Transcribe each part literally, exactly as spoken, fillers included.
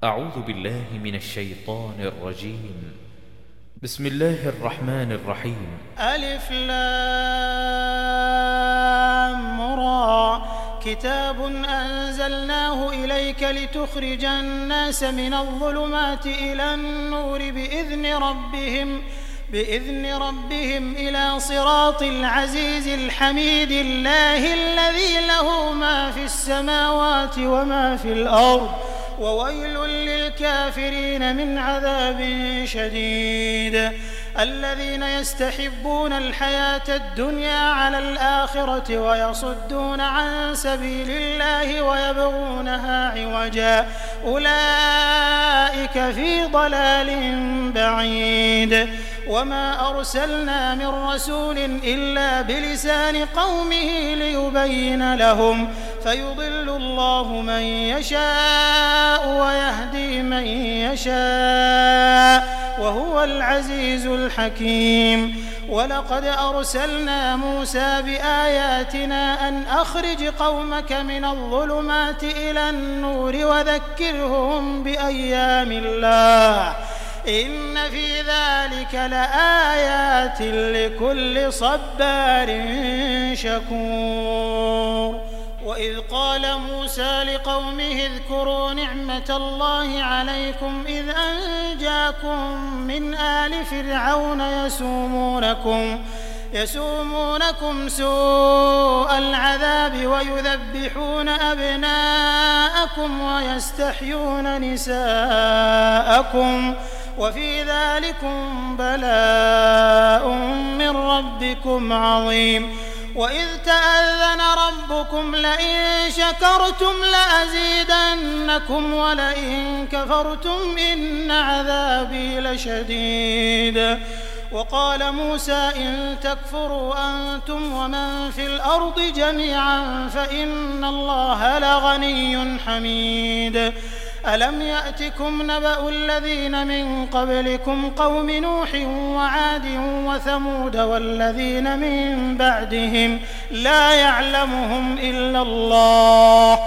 أعوذ بالله من الشيطان الرجيم. بسم الله الرحمن الرحيم. ألف لام را كتاب أنزلناه إليك لتخرج الناس من الظلمات إلى النور بإذن ربهم بإذن ربهم إلى صراط العزيز الحميد الله الذي له ما في السماوات وما في الأرض وويل للكافرين من عذاب شديد. الذين يستحبون الحياة الدنيا على الآخرة ويصدون عن سبيل الله ويبغونها عوجا أولئك في ضلال بعيد. وما أرسلنا من رسول إلا بلسان قومه ليبين لهم فيضل الله من يشاء ويهدي من يشاء وهو العزيز الحكيم. ولقد أرسلنا موسى بآياتنا أن أخرج قومك من الظلمات إلى النور وذكرهم بأيام الله إن في ذلك لآيات لكل صبار شكور. وإذ قال موسى لقومه اذكروا نعمة الله عليكم إذ أنجاكم من آل فرعون يسومونكم يسومونكم سوء العذاب ويذبحون أبناءكم ويستحيون نساءكم وفي ذلكم بلاء من ربكم عظيم. وإذ تأذن ربكم لئن شكرتم لأزيدنكم ولئن كفرتم إن عذابي لشديد. وقال موسى إن تكفروا أنتم ومن في الأرض جميعا فإن الله لغني حميد. ألم يأتكم نبأ الذين من قبلكم قوم نوح وعاد وثمود والذين من بعدهم لا يعلمهم إلا الله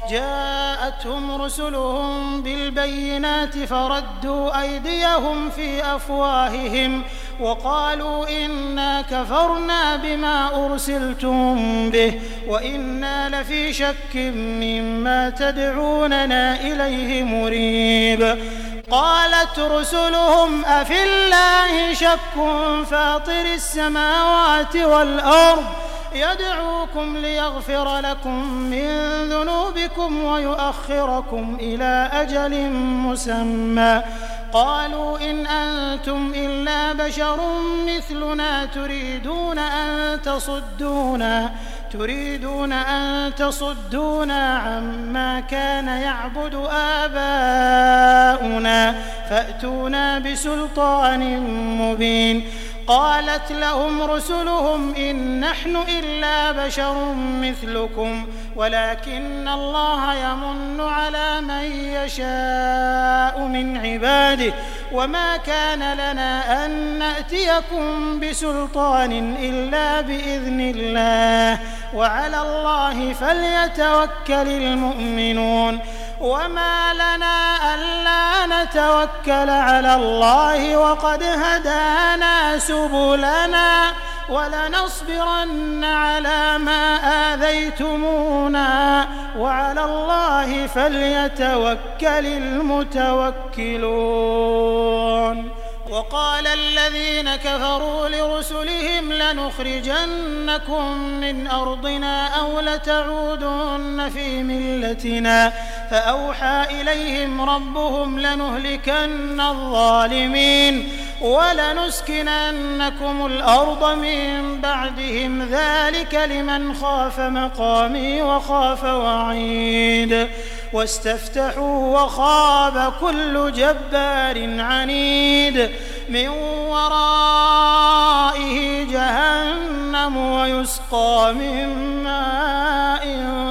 جاءتهم رسلهم بالبينات فردوا أيديهم في أفواههم وقالوا إنا كفرنا بما أرسلتم به وإنا لفي شك مما تدعوننا إليه مريب. قالت رسلهم أفي الله شك فاطر السماوات والأرض يدعوكم ليغفر لكم من ذنوبكم ويؤخركم إلى أجل مسمى قالوا إن أنتم إلا بشر مثلنا تريدون أن تصدونا تريدون أن تصدونا عما كان يعبد آباؤنا فأتونا بسلطان مبين. قالت لهم رسلهم إن نحن إلا بشر مثلكم ولكن الله يمن على من يشاء من عباده وما كان لنا أن نأتيكم بسلطان إلا بإذن الله وعلى الله فليتوكل المؤمنون. وما لنا ألا نتوكل على الله وقد هدانا سبلنا ولنصبرن على ما آذيتمونا وعلى الله فليتوكل المتوكلون. وقال الذين كفروا لرسلهم لنخرجنكم من أرضنا أو لتعودن في ملتنا فأوحى إليهم ربهم لنهلكن الظالمين ولنسكننكم الأرض من بعدهم ذلك لمن خاف مقامي وخاف وعيد. واستفتحوا وخاب كل جبار عنيد من ورائه جهنم ويسقى من ماء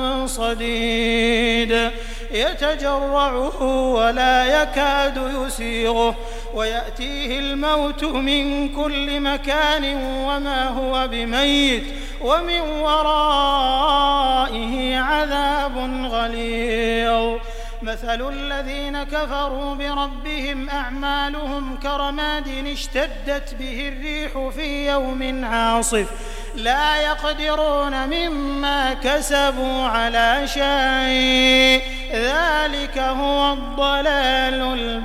صديد يتجرعه ولا يكاد يسيغه ويأتيه الموت من كل مكان وما هو بميت ومن ورائه عذاب غليظ مثل الذين كفروا بربهم أعمالهم كرماد اشتدت به الريح في يوم عاصف لا يقدرون مما كسبوا على شيء ذلك هو الضلال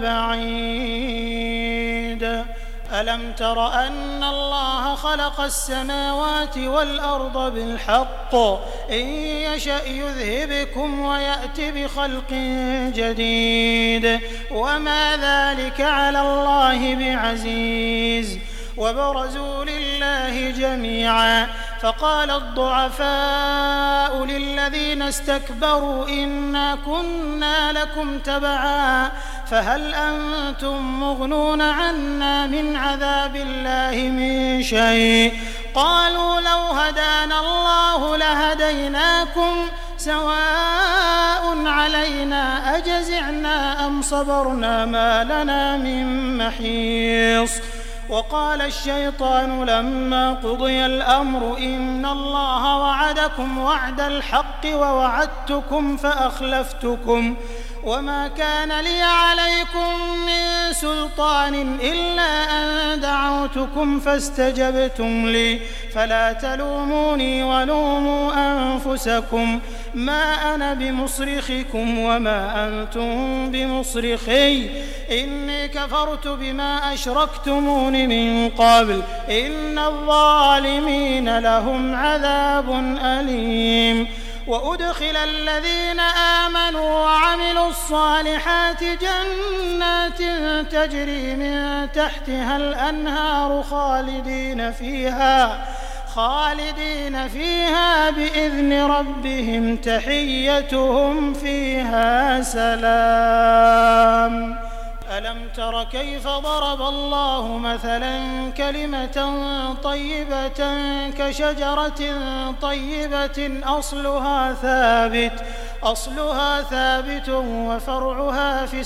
البعيد. ألم تر أن الله خلق السماوات والأرض بالحق إن يشأ يذهبكم ويأت بخلق جديد وما ذلك على الله بعزيز. وبرزوا لله جميعا فقال الضعفاء للذين استكبروا إنا كنا لكم تبعا فهل أنتم مغنون عنا من عذاب الله من شيء قالوا لو هدانا الله لهديناكم سواء علينا أجزعنا أم صبرنا ما لنا من محيص. وقال الشيطان لما قضي الأمر إن الله وعدكم وعد الحق ووعدتكم فأخلفتكم وما كان لي عليكم من سلطان إلا أن دعوتكم فاستجبتم لي فلا تلوموني ولوموا أنفسكم ما أنا بمصرخكم وما أنتم بمصرخي إني كفرت بما أشركتمون من قبل إن الظالمين لهم عذاب أليم. وأدخل الذين آمنوا وعملوا الصالحات جنات تجري من تحتها الأنهار خالدين فيها خالدين فيها بإذن ربهم تحيتهم فيها سلام. ألم تر كيف ضرب الله مثلا كلمة طيبة كشجرة طيبة أصلها ثابت أصلها ثابت وفرعها في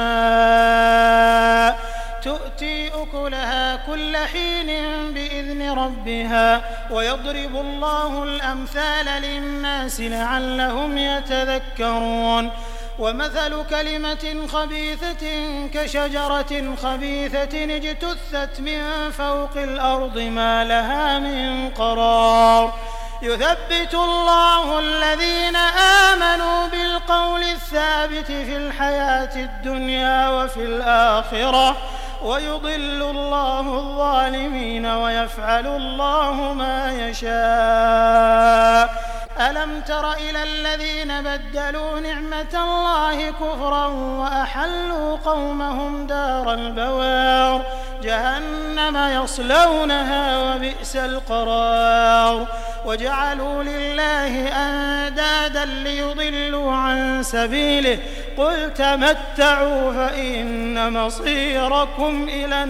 السماء تؤتي أكلها كل حين بإذن ربها ويضرب الله الأمثال للناس لعلهم يتذكرون. ومثل كلمة خبيثة كشجرة خبيثة اجتثت من فوق الأرض ما لها من قرار يثبت الله الذين آمنوا بالقول الثابت في الحياة الدنيا وفي الآخرة ويضل الله الظالمين ويفعل الله ما يشاء. ألم تر إلى الذين بدلوا نعمة الله كفرا وأحلوا قومهم دار البوار جهنم يصلونها وبئس القرار وجعلوا لله أندادا ليضلوا عن سبيله قل تمتعوا فإن مصيركم إلى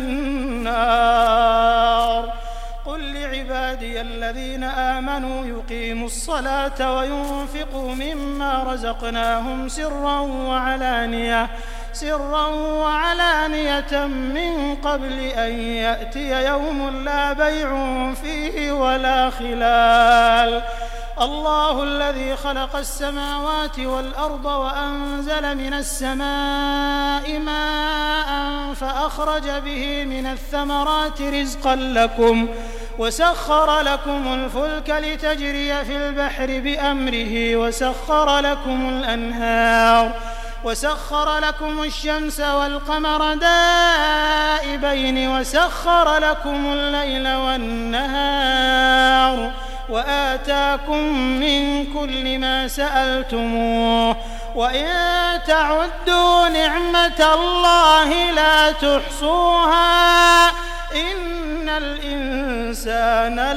النار. قل لعبادي الذين آمنوا يقيموا الصلاة وينفقوا مما رزقناهم سرا وعلانية سرا وعلانية من قبل أن يأتي يوم لا بيع فيه ولا خلال. الله الذي خلق السماوات والأرض وأنزل من السماء ماء فأخرج به من الثمرات رزقا لكم وسخر لكم الفلك لتجري في البحر بأمره وسخر لكم الأنهار وسخر لكم الشمس والقمر دائبين وسخر لكم الليل والنهار وآتاكم من كل ما سألتموه وإن تعدوا نعمة الله لا تحصوها إن الإنسان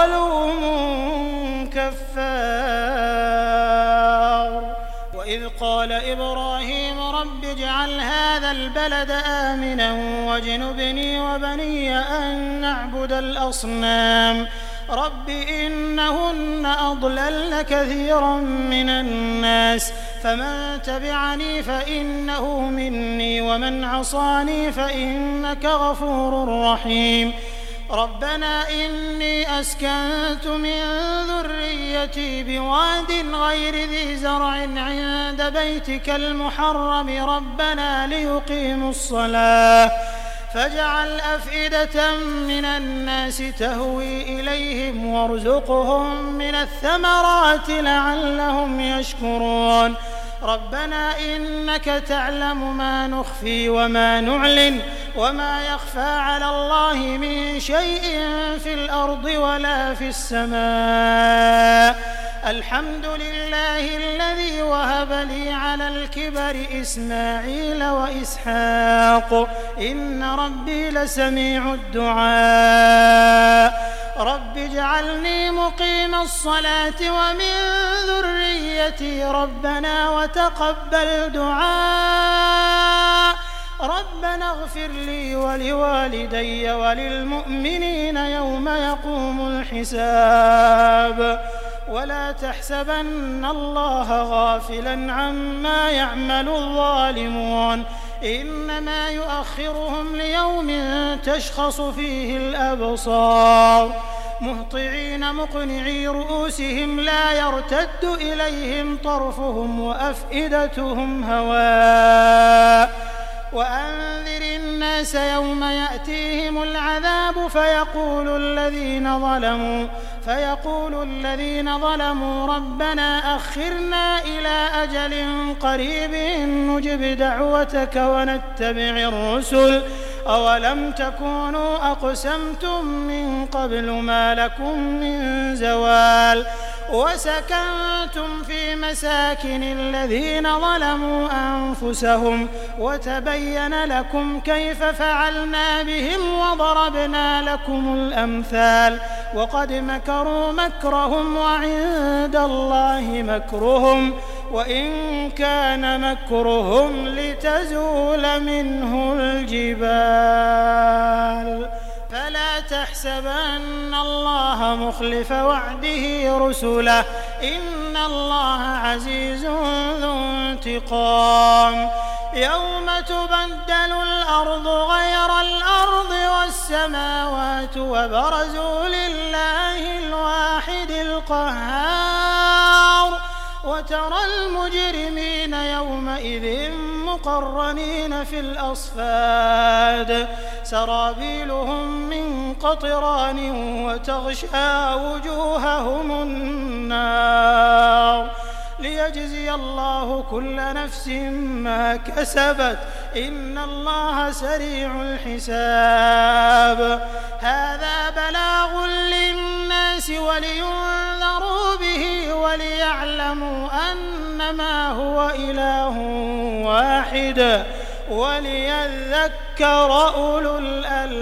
لظلوم كفار. وإذ قال إبراهيم رب اجعل هذا البلد آمنا واجنبني وبني أن نعبد الأصنام رب إنهن أضللن كثيرا من الناس فمن تبعني فإنه مني ومن عصاني فإنك غفور رحيم. ربنا إني أسكنت من ذريتي بواد غير ذي زرع عند بيتك المحرم ربنا ليقيموا الصلاة فاجعل أفئدة من الناس تهوي إليهم وارزقهم من الثمرات لعلهم يشكرون ربنا إنك تعلم ما نخفي وما نعلن وما يخفى على الله من شيء في الأرض ولا في السماء الحمد لله الذي وهب لي على الكبر إسماعيل وإسحاق إن ربي لسميع الدعاء رب اجعلني مقيم الصلاة ومن ذريتي ربنا وتقبل دعاء ربنا اغفر لي ولوالدي وللمؤمنين يوم يقوم الحساب ولا تحسبن الله غافلا عما يعمل الظالمون إنما يؤخرهم ليوم تشخص فيه الأبصار مهطعين مقنعي رؤوسهم لا يرتد إليهم طرفهم وأفئدتهم هواء وأنذر الناس يوم يأتيهم العذاب فيقول الذين ظلموا فيقول الذين ظلموا ربنا أخرنا إلى أجل قريب نجب دعوتك ونتبع الرسل أولم تكونوا أقسمتم من قبل ما لكم من زوال وسكنتم في مساكن الذين ظلموا أنفسهم وتبين لكم كيف فعلنا بهم وضربنا لكم الأمثال وقد مكروا مكرهم وعند الله مكرهم وإن كان مكرهم لتزول منه الجبال فلا تحسبن الله مخلف وعده رسله إن الله عزيز ذو انتقام يوم تبدل الأرض غير الأرض والسماوات وبرزوا لله الواحد القهار وترى المجرمين يومئذ مقرنين في الأصفاد سرابيلهم من قطران وتغشى وجوههم النار ليجزي الله كل نفس ما كسبت إن الله سريع الحساب هذا بلاغ للناس ولينذروا به وليعلموا أنما هو إله واحد وليذكر أولو الألباب